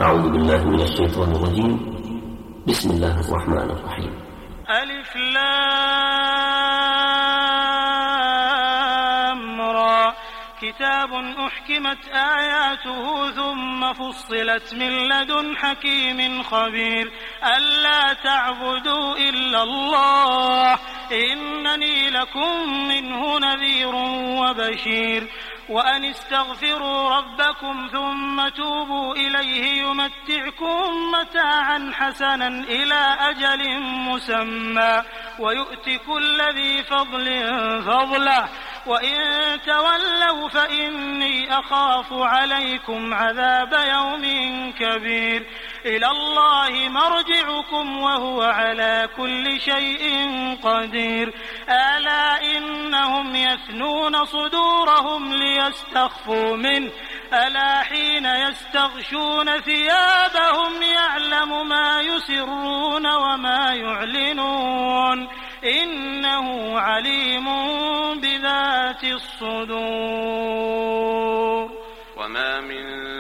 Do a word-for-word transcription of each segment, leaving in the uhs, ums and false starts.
أعوذ بالله من الشيطان الرجيم. بسم الله الرحمن الرحيم. ألف لام را كتاب أحكمت آياته ثم فصلت من لدن حكيم خبير ألا تعبدوا إلا الله إنني لكم منه نذير وبشير وأن استغفروا ربكم ثم توبوا إليه يمتعكم متاعا حسنا إلى أجل مسمى ويؤت كل ذي فضل فضله وإن تولوا فإني أخاف عليكم عذاب يوم كبير إلى الله مرجعكم وهو على كل شيء قدير ألا إنهم يثنون صدورهم ليستخفوا منه ألا حين يستغشون ثيابهم يعلم ما يسرون وما يعلنون إنه عليم بذات الصدور. وما من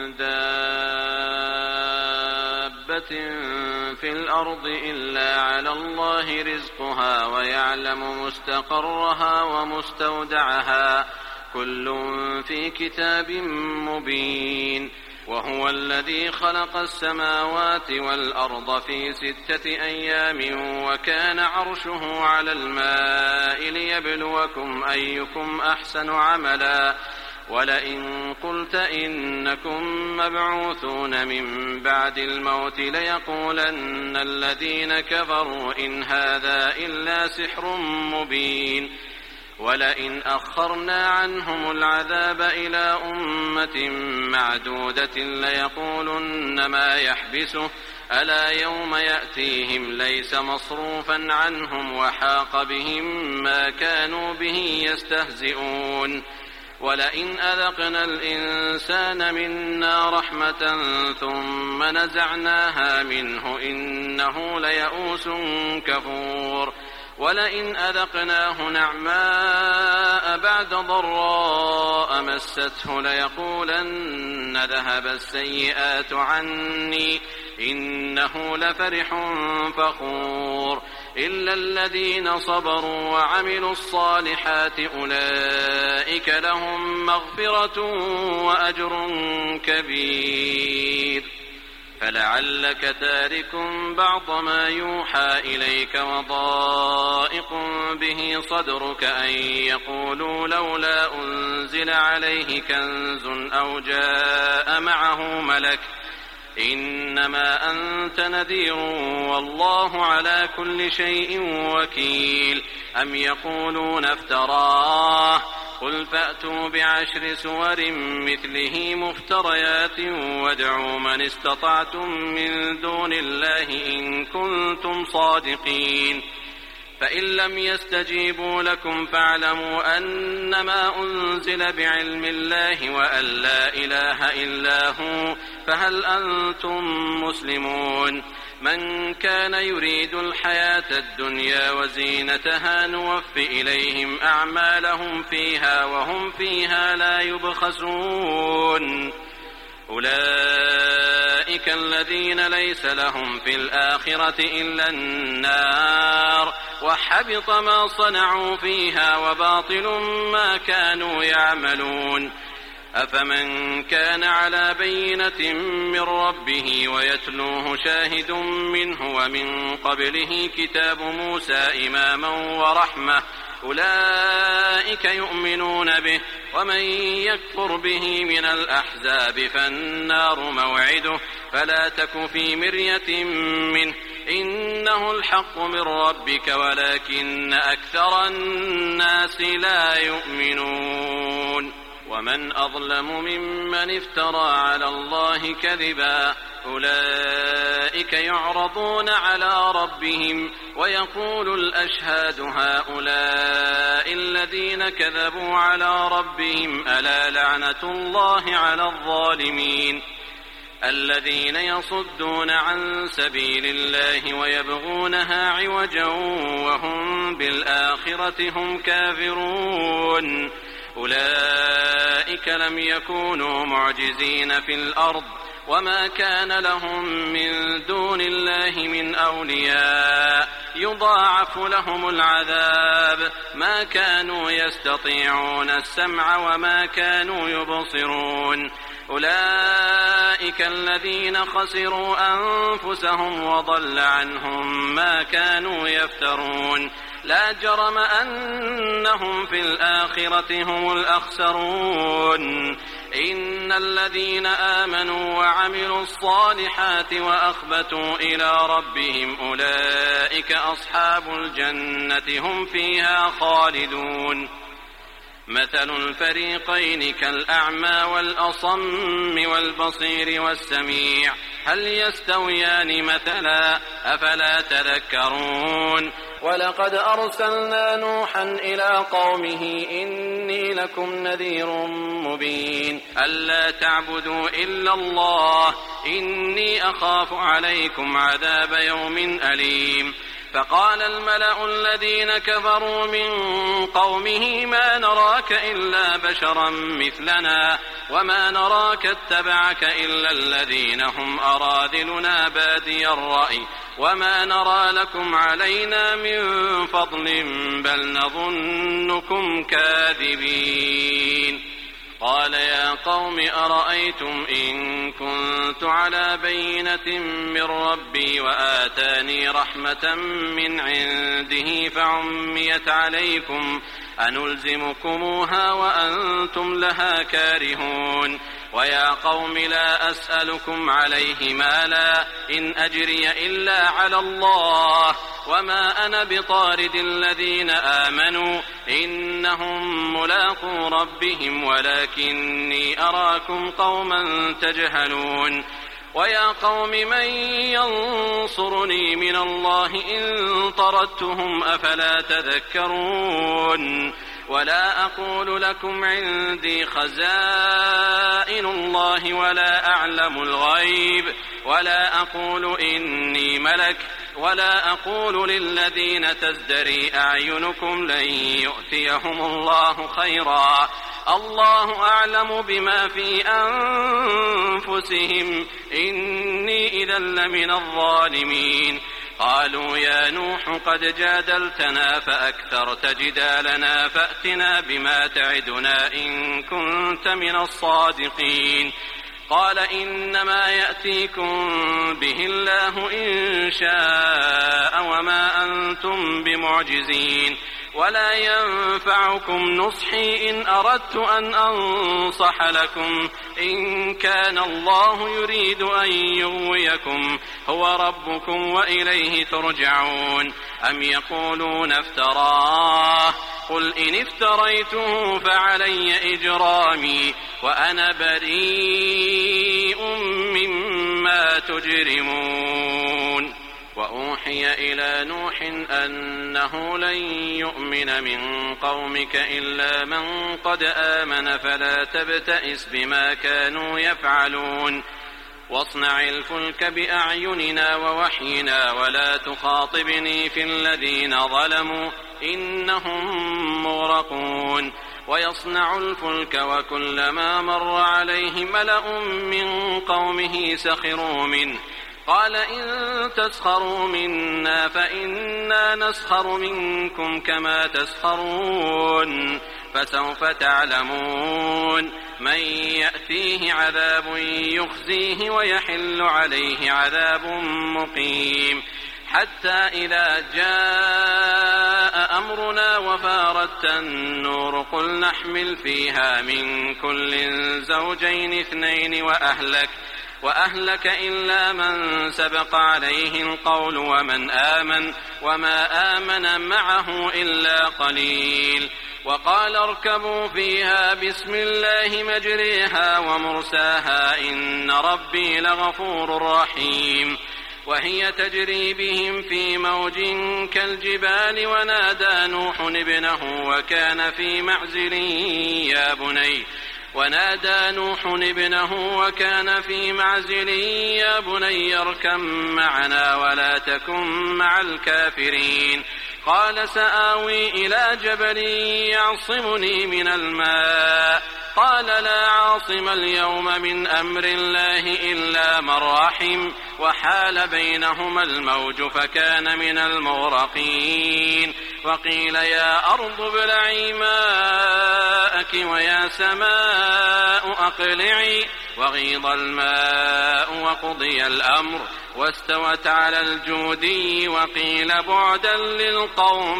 دابة في الأرض إلا على الله رزقها ويعلم مستقرها ومستودعها كل في كتاب مبين. وهو الذي خلق السماوات والأرض في ستة أيام وكان عرشه على الماء ليبلوكم أيكم أحسن عملا ولئن قلت إنكم مبعوثون من بعد الموت ليقولن الذين كفروا إن هذا إلا سحر مبين. ولئن أخرنا عنهم العذاب إلى أمة معدودة ليقولن ما يحبسه ألا يوم يأتيهم ليس مصروفا عنهم وحاق بهم ما كانوا به يستهزئون. ولئن أذقنا الإنسان منا رحمة ثم نزعناها منه إنه ليئوس كفور. ولئن أذقناه نعماء بعد ضراء مسته ليقولن ذهب السيئات عني إنه لفرح فخور. إلا الذين صبروا وعملوا الصالحات أولئك لهم مغفرة وأجر كبير. فلعلك تارك بعض ما يوحى إليك وضائق به صدرك أن يقولوا لولا أنزل عليه كنز أو جاء معه ملك إنما أنت نذير والله على كل شيء وكيل. أم يقولون افتراه قل فأتوا بعشر سور مثله مفتريات وادعوا من استطعتم من دون الله إن كنتم صادقين. فإن لم يستجيبوا لكم فاعلموا أنما أنزل بعلم الله وأن لا إله إلا هو فهل أنتم مسلمون. من كان يريد الحياة الدنيا وزينتها نوف إليهم أعمالهم فيها وهم فيها لا يبخسون. أولئك الذين ليس لهم في الآخرة إلا النار وحبط ما صنعوا فيها وباطل ما كانوا يعملون. أفمن كان على بينة من ربه ويتلوه شاهد منه ومن قبله كتاب موسى إماما ورحمة أولئك يؤمنون به ومن يكفر به من الأحزاب فالنار موعده فلا تك في مرية منه إنه الحق من ربك ولكن أكثر الناس لا يؤمنون. ومن أظلم ممن افترى على الله كذبا أولئك يعرضون على ربهم ويقول الأشهاد هؤلاء الذين كذبوا على ربهم ألا لعنة الله على الظالمين. الذين يصدون عن سبيل الله ويبغونها عوجا وهم بالآخرة هم كافرون. أولئك لم يكونوا معجزين في الأرض وما كان لهم من دون الله من أولياء يضاعف لهم العذاب ما كانوا يستطيعون السمع وما كانوا يبصرون أولئك الذين خسروا أنفسهم وضل عنهم ما كانوا يفترون لا جرم أنهم في الآخرة هم الأخسرون إن الذين آمنوا وعملوا الصالحات وأخبتوا إلى ربهم أولئك أصحاب الجنة هم فيها خالدون مثل الفريقين كالأعمى والأصم والبصير والسميع هل يستويان مثلا أفلا تذكرون ولقد أرسلنا نوحا إلى قومه إني لكم نذير مبين ألا تعبدوا إلا الله إني أخاف عليكم عذاب يوم أليم فقال الملأ الذين كفروا من قومه ما نراك إلا بشرا مثلنا وما نراك اتبعك إلا الذين هم أراذلنا بادي الرأي وما نرى لكم علينا من فضل بل نظنكم كاذبين قال يا قوم أرأيتم إن كنت على بينة من ربي وآتاني رحمة من عنده فعميت عليكم أنلزمكموها وأنتم لها كارهون ويا قوم لا أسألكم عليه مالا إن أجري إلا على الله وما أنا بطارد الذين آمنوا إنهم ملاقو ربهم ولكني أراكم قوما تجهلون ويا قوم من ينصرني من الله إن طردتهم أفلا تذكرون ولا أقول لكم عندي خزائن الله ولا أعلم الغيب ولا أقول إني ملك ولا أقول للذين تزدري أعينكم لن يؤتيهم الله خيرا الله أعلم بما في أنفسهم إني إذا لمن الظالمين قالوا يا نوح قد جادلتنا فأكثرت جدالنا فأتنا بما تعدنا إن كنت من الصادقين قال إنما يأتيكم به الله إن شاء وما أنتم بمعجزين ولا ينفعكم نصحي إن أردت أن أنصح لكم إن كان الله يريد أن يغويكم هو ربكم وإليه ترجعون أم يقولون افتراه قل إن افتريته فعلي إجرامي وأنا بريء مما تجرمون وأوحي إلى نوح أنه لن يؤمن من قومك إلا من قد آمن فلا تبتئس بما كانوا يفعلون واصنع الفلك بأعيننا ووحينا ولا تخاطبني في الذين ظلموا إنهم مغرقون ويصنع الفلك وكلما مر عليه ملأ من قومه سخروا منه قال إن تسخروا منا فإنا نسخر منكم كما تسخرون فسوف تعلمون من يأتيه عذاب يخزيه ويحل عليه عذاب مقيم حتى إذا جاء أمرنا وفارت النور قل نحمل فيها من كل زوجين اثنين وأهلك وأهلك إلا من سبق عليه القول ومن آمن وما آمن معه إلا قليل وقال اركبوا فيها بسم الله مجريها ومرساها إن ربي لغفور رحيم وهي تجري بهم في موج كالجبال ونادى نوح ابنه وكان في معزل يا بني ونادى نوح ابنه وكان في معزل يا بني اركب معنا ولا تكن مع الكافرين قال سآوي إلى جبل يعصمني من الماء قال لا عاصم اليوم من أمر الله إلا من رحم وحال بينهما الموج فكان من المغرقين وقيل يا أرض ابلعي ماءك ويا سماء أقلعي وغيض الماء وقضي الأمر واستوت على الجودي وقيل بعدا للقوم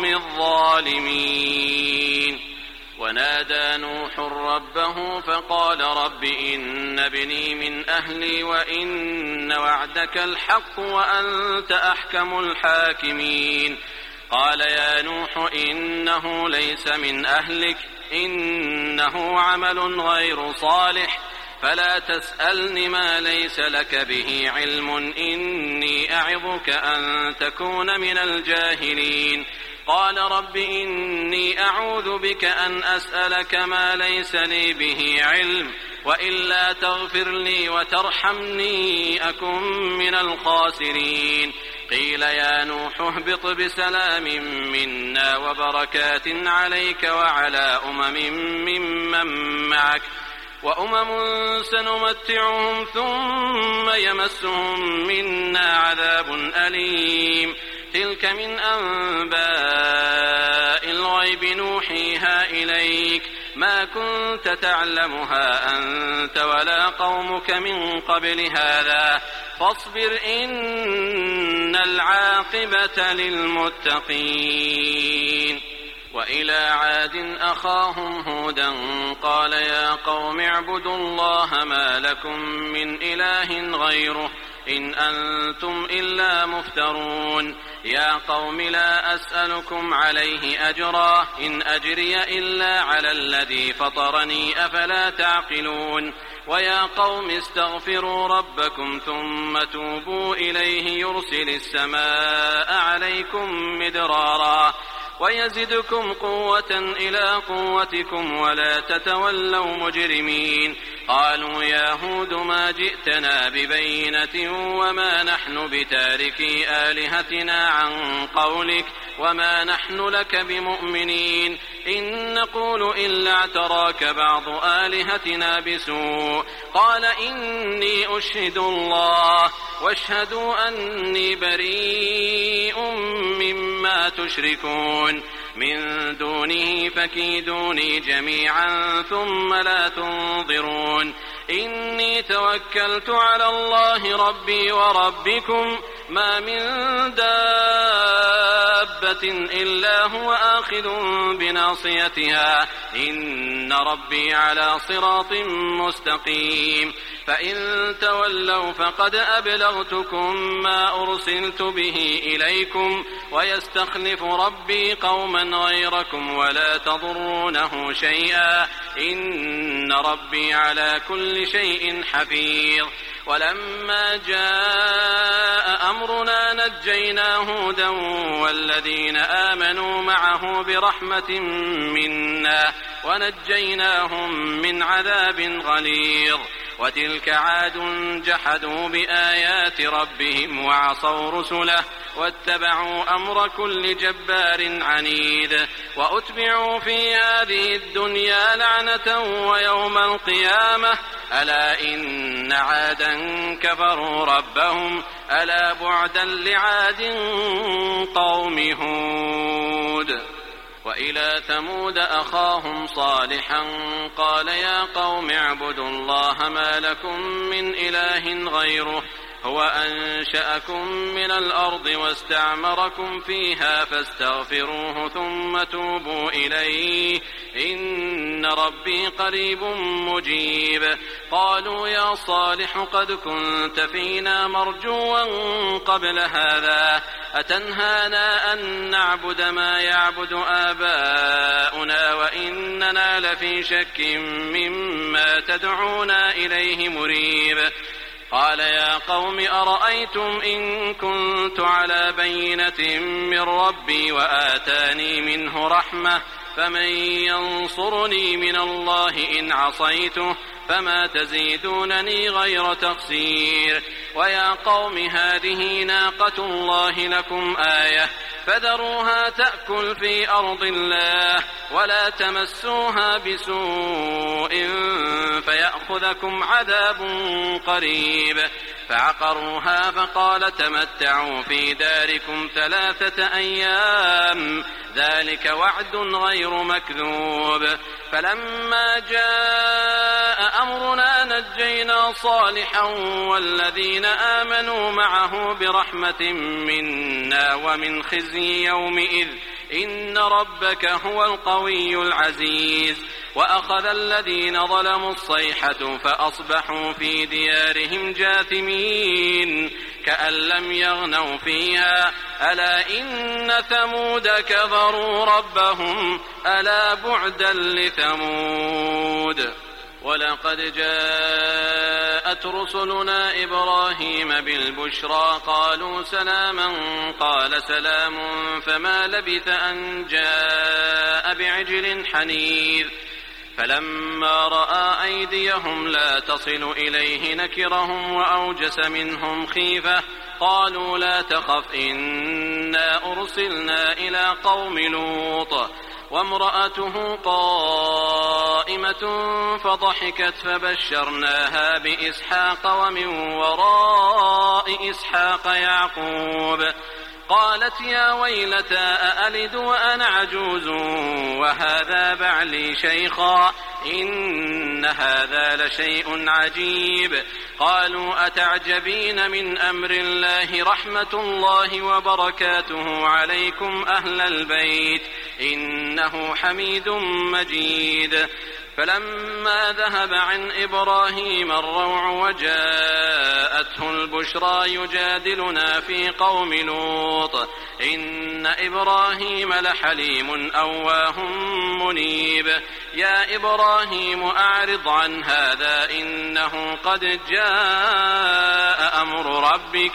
الظالمين. ونادى نوح ربه فقال رب إن ابني من أهلي وإن وعدك الحق وأنت أحكم الحاكمين. قال يا نوح إنه ليس من أهلك إنه عمل غير صالح فلا تسألني ما ليس لك به علم إني أعظك أن تكون من الجاهلين. قال رب إني أعوذ بك أن أسألك ما ليس لي به علم وإلا تغفر لي وترحمني أكن من الخاسرين. قيل يا نوح اهبط بسلام منا وبركات عليك وعلى أمم ممن معك وأمم سنمتعهم ثم يمسهم منا عذاب أليم. تلك من أنباء الغيب نوحيها إليك ما كنت تعلمها أنت ولا قومك من قبل هذا فاصبر إن العاقبة للمتقين. وإلى عاد أخاهم هودا قال يا قوم اعبدوا الله ما لكم من إله غيره إن أنتم إلا مفترون. يا قوم لا أسألكم عليه أجرا إن أجري إلا على الذي فطرني أفلا تعقلون. ويا قوم استغفروا ربكم ثم توبوا إليه يرسل السماء عليكم مدرارا ويزدكم قوة إلى قوتكم ولا تتولوا مجرمين. قالوا يا هود ما جئتنا ببينة وما نحن بتاركي آلهتنا عن قولك وما نحن لك بمؤمنين إن نقول إلا اعتراك بعض آلهتنا بسوء. قال إني أشهد الله واشهدوا أني بريء مما تشركون من دونه فكيدوني جميعا ثم لا تنظرون. إني توكلت على الله ربي وربكم ما من دابة إلا هو آخذ بناصيتها إن ربي على صراط مستقيم. فإن تولوا فقد أبلغتكم ما أرسلت به إليكم ويستخلف ربي قوما غيركم ولا تضرونه شيئا إن ربي على كل شيء حفيظ. ولما جاء أمرنا نجينا هودا والذين آمنوا معه برحمة منا ونجيناهم من عذاب غليظ. وتلك عاد جحدوا بآيات ربهم وعصوا رسله واتبعوا أمر كل جبار عنيد. وأتبعوا في هذه الدنيا لعنة ويوم القيامة ألا إن عادا كفروا ربهم ألا بعدا لعاد قوم هود. وإلى ثمود أخاهم صالحا قال يا قوم اعبدوا الله ما لكم من إله غيره هو أنشأكم من الأرض واستعمركم فيها فاستغفروه ثم توبوا إليه إن ربي قريب مجيب. قالوا يا صالح قد كنت فينا مرجوا قبل هذا أتنهانا أن نعبد ما يعبد آباؤنا وإننا لفي شك مما تدعونا إليه مريب. قال يا قوم أرأيتم إن كنت على بينة من ربي وآتاني منه رحمة فمن ينصرني من الله إن عصيته فما تزيدونني غير تقصير. ويا قوم هذه ناقة الله لكم آية فذروها تأكل في أرض الله ولا تمسوها بسوء فيأخذكم عذاب قريب. فعقروها فقال تمتعوا في داركم ثلاثة أيام ذلك وعد غير مكذوب. فلما جاء أمرنا نجينا صالحا والذين آمنوا معه برحمة منا ومن خزي يومئذ إن ربك هو القوي العزيز. وأخذ الذين ظلموا الصيحة فأصبحوا في ديارهم جاثمين كأن لم يغنوا فيها ألا إن ثمود كفروا ربهم ألا بعدا لثمود. ولقد جاءت رسلنا إبراهيم بالبشرى قالوا سلاما قال سلام فما لبث أن جاء بعجل حنيذ. فلما رأى أيديهم لا تصل إليه نكرهم وأوجس منهم خيفة قالوا لا تخف إنا أرسلنا إلى قوم لوط وامرأته قائمة فضحكت فبشرناها بإسحاق ومن وراء إسحاق يعقوب قالت يا ويلتى أألد وأنا عجوز وهذا بعلي شيخا إن هذا لشيء عجيب. قالوا أتعجبين من أمر الله رحمة الله وبركاته عليكم أهل البيت إنه حميد مجيد. فلما ذهب عن إبراهيم الروع وجاءته البشرى يجادلنا في قوم لوط إن إبراهيم لحليم أواه منيب. يا إبراهيم أعرض عن هذا إنه قد جاء أمر ربك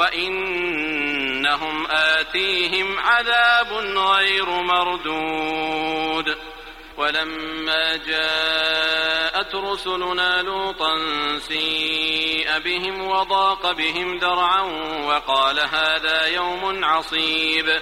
وإنهم آتيهم عذاب غير مردود. ولما جاءت رسلنا لوطا سيء بهم وضاق بهم ذرعا وقال هذا يوم عصيب.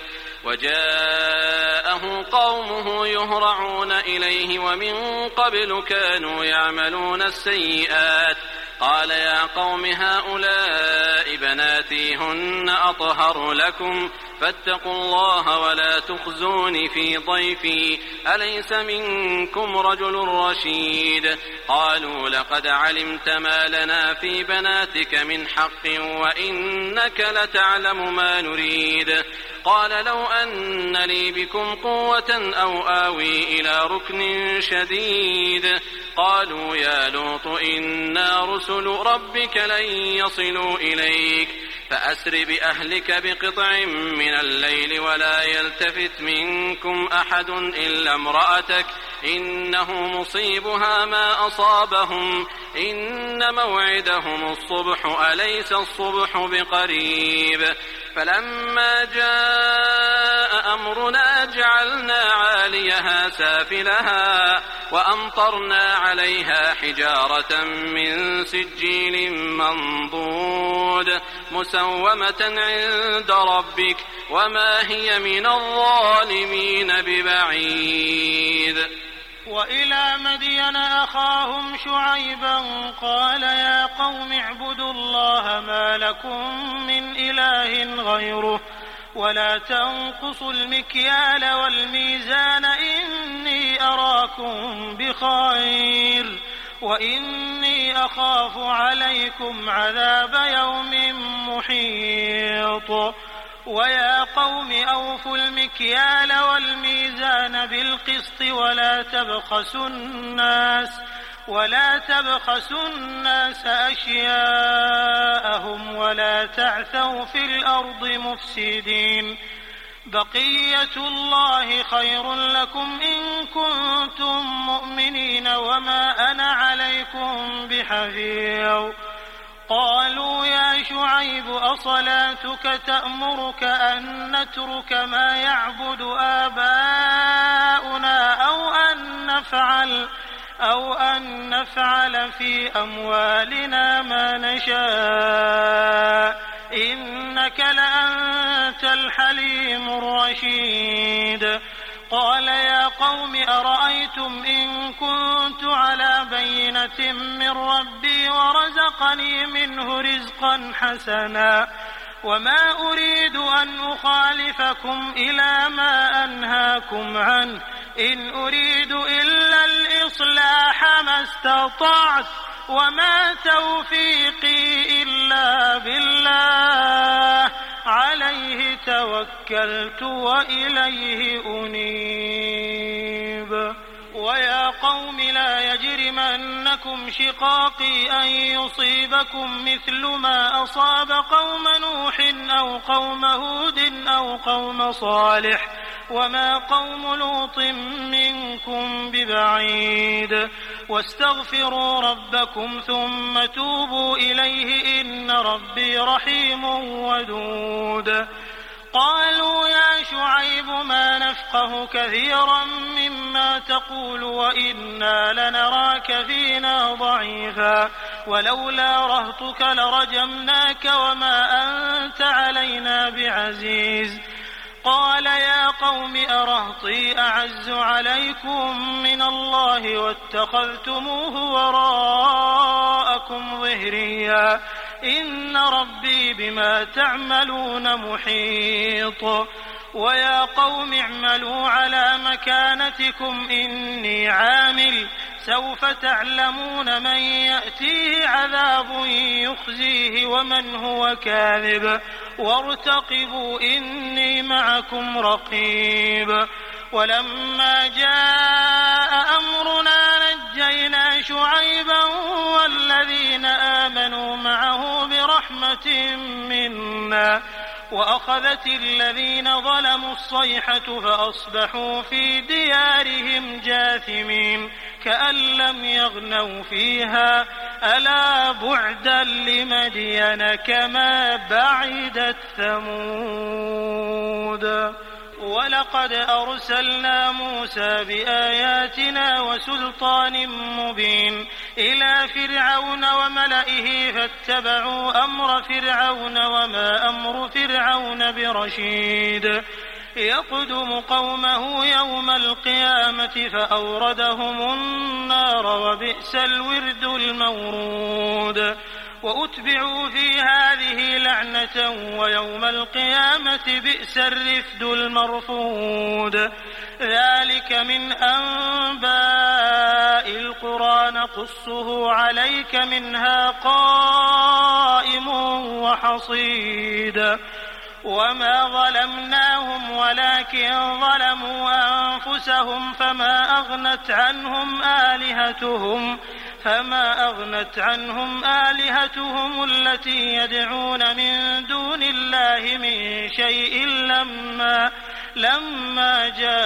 وجاءه قومه يهرعون إليه ومن قبل كانوا يعملون السيئات قال يا قوم هؤلاء بناتي هن أطهر لكم فاتقوا الله ولا تخزوني في ضيفي أليس منكم رجل رشيد. قالوا لقد علمت ما لنا في بناتك من حق وإنك لتعلم ما نريد. قال لو أن لي بكم قوة أو آوي إلى ركن شديد. قالوا يا لوط إنا رسل ربك لن يصلوا إليك فأسر بأهلك بقطع من الليل ولا يلتفت منكم أحد إلا امرأتك إنه مصيبها ما أصابهم إن موعدهم الصبح أليس الصبح بقريب. فلما جاء أمرنا جعلنا عاليها سافلها وأمطرنا عليها حجارة من سجيل منضود مسومة عند ربك وما هي من الظالمين ببعيد. وإلى مدين أخاهم شعيبا قال يا قوم اعبدوا الله ما لكم من إله غيره ولا تنقصوا المكيال والميزان إني أراكم بخير وإني أخاف عليكم عذاب يوم محيط. ويا قوم أوفوا المكيال والميزان بالقسط ولا تبخسوا الناس ولا تبخسوا الناس أشياءهم ولا تعثوا في الأرض مفسدين. بقية الله خير لكم إن كنتم مؤمنين وما أنا عليكم بحفيظ. قالوا يا شعيب أصلاتك تأمرك أن نترك ما يعبد آباؤنا أو أن نفعل أو أن نفعل في أموالنا ما نشاء إن إنك لأنت الحليم الرشيد قال يا قوم أرأيتم إن كنت على بينة من ربي ورزقني منه رزقا حسنا وما أريد أن أخالفكم إلى ما أنهاكم عنه إن أريد إلا الإصلاح ما استطعت وما توفيقي إلا بالله عليه توكلت وإليه أنيب ويا قوم لا يجرمنكم شقاقي أن يصيبكم مثل ما أصاب قوم نوح أو قوم هود أو قوم صالح وما قوم لوط منكم ببعيد واستغفروا ربكم ثم توبوا إليه إن ربي رحيم ودود قالوا يا شعيب ما نفقه كثيرا مما تقول وإنا لنراك فينا ضعيفا ولولا رهطك لرجمناك وما أنت علينا بعزيز قال يا قوم أرهطي أعز عليكم من الله واتخذتموه وراءكم ظهريا إن ربي بما تعملون محيط ويا قوم اعملوا على مكانتكم إني عامل سوف تعلمون من يأتيه عذاب يخزيه ومن هو كاذب وارتقبوا إني معكم رقيب ولما جاء أمرنا نجينا شعيبا والذين آمنوا معه برحمة منا وأخذت الذين ظلموا الصيحة فأصبحوا في ديارهم جاثمين كأن لم يغنوا فيها ألا بعدا لمدين كما بعدت ثمود ولقد أرسلنا موسى بآياتنا وسلطان مبين إلى فرعون وملئه فاتبعوا أمر فرعون وما أمر فرعون برشيد يقدم قومه يوم القيامة فأوردهم النار وبئس الورد المورود وأتبعوا في هذه لعنة ويوم القيامة بئس الرفد المرفود ذلك من أنباء القرى نقصه عليك منها قائم وحصيد وما ظلمناهم ولكن ظلموا أنفسهم فما أغنت عنهم آلهتهم فما أغنت عنهم آلهتهم التي يدعون من دون الله من شيء لما لما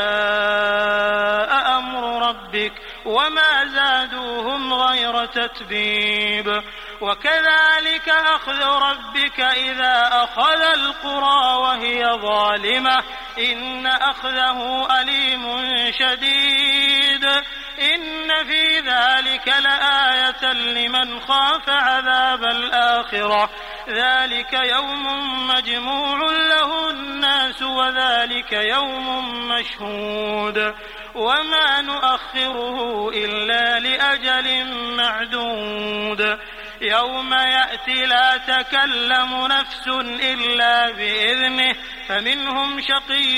جاء أمر ربك وما زادوهم غير تتبيب وكذلك أخذ ربك إذا أخذ القرى وهي ظالمة إن أخذه أليم شديد إن في ذلك لآية لمن خاف عذاب الآخرة ذلك يوم مجموع له الناس وذلك يوم مشهود وما نؤخره إلا لأجل معدود يوم يأتي لا تكلم نفس إلا بإذنه فمنهم شقي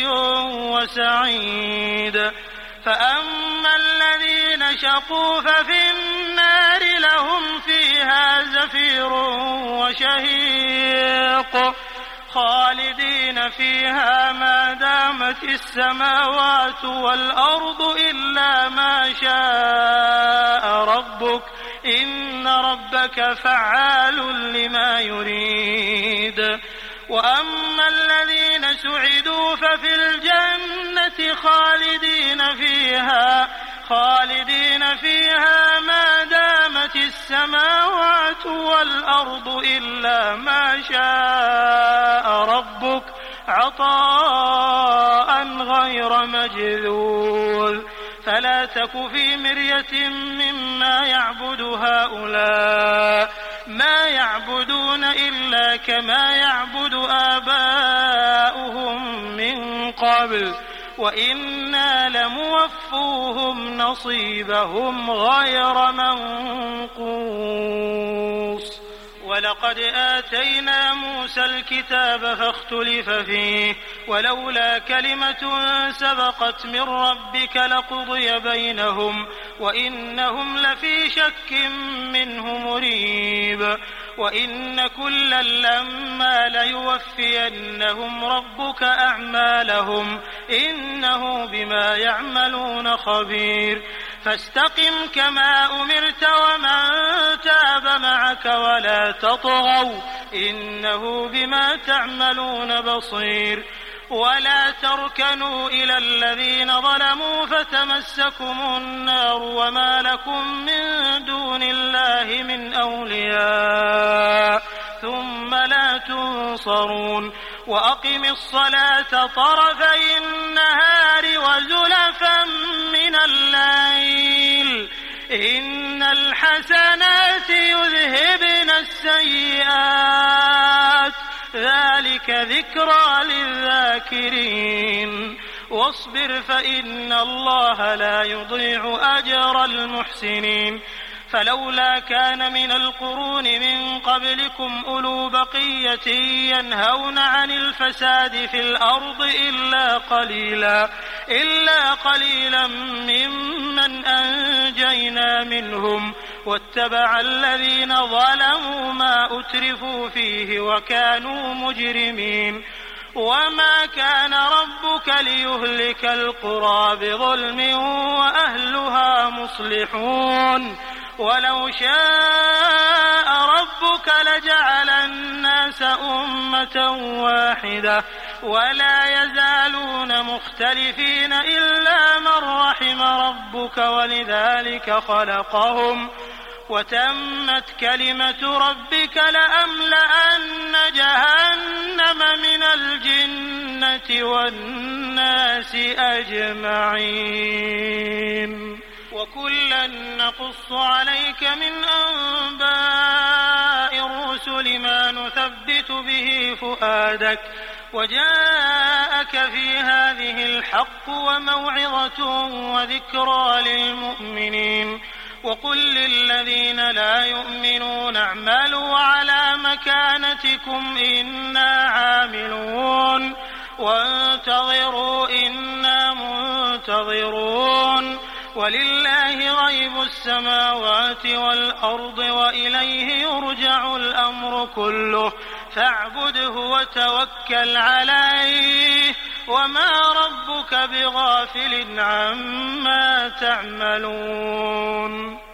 وسعيد فأما الذين شقوا ففي النار لهم فيها زفير وشهيق خالدين فيها ما دامت السماوات والأرض إلا ما شاء ربك إن ربك فعال لما يريد وأما الذين سعدوا ففي الجنة خالدين فيها خالدين فيها ما دامت السماوات والأرض إلا ما شاء ربك عطاء غير مجذوذ فلا تك في مرية مما يعبد هؤلاء ما يعبدون إلا كما يعبد آباؤهم من قبل وإنا لموفوهم نصيبهم غير منقوص ولقد آتينا موسى الكتاب فاختلف فيه ولولا كلمة سبقت من ربك لقضي بينهم وإنهم لفي شك منه مريب وإن كلا لما ليوفينهم ربك أعمالهم إنه بما يعملون خبير فاستقم كما أمرت ومن تاب معك ولا تطغوا إنه بما تعملون بصير ولا تركنوا إلى الذين ظلموا فتمسكم النار وما لكم من دون الله من أولياء ثم لا تنصرون وأقم الصلاة طرفي النهار وزلفا من الليل إن الحسنات يذهبن السيئات ذلك ذكرى للذاكرين واصبر فإن الله لا يضيع أجر المحسنين فلولا كان من القرون من قبلكم أولو بقية ينهون عن الفساد في الأرض إلا قليلا إلا قليلا ممن أنجينا منهم واتبع الذين ظلموا ما أترفوا فيه وكانوا مجرمين وما كان ربك ليهلك القرى بظلم وأهلها مصلحون ولو شاء ربك لجعل الناس أمة واحدة ولا يزالون مختلفين إلا من رحم ربك ولذلك خلقهم وتمت كلمة ربك لأملأن جهنم من الجنة والناس أجمعين وكلا نقص عليك من أنباء الرسل ما نثبت به فؤادك وجاءك في هذه الحق وموعظة وذكرى للمؤمنين وقل للذين لا يؤمنون اعملوا على مكانتكم إنا عاملون وانتظروا إنا منتظرون ولله غيب السماوات والأرض وإليه يرجع الأمر كله فاعبده وتوكل عليه وما ربك بغافل عما تعملون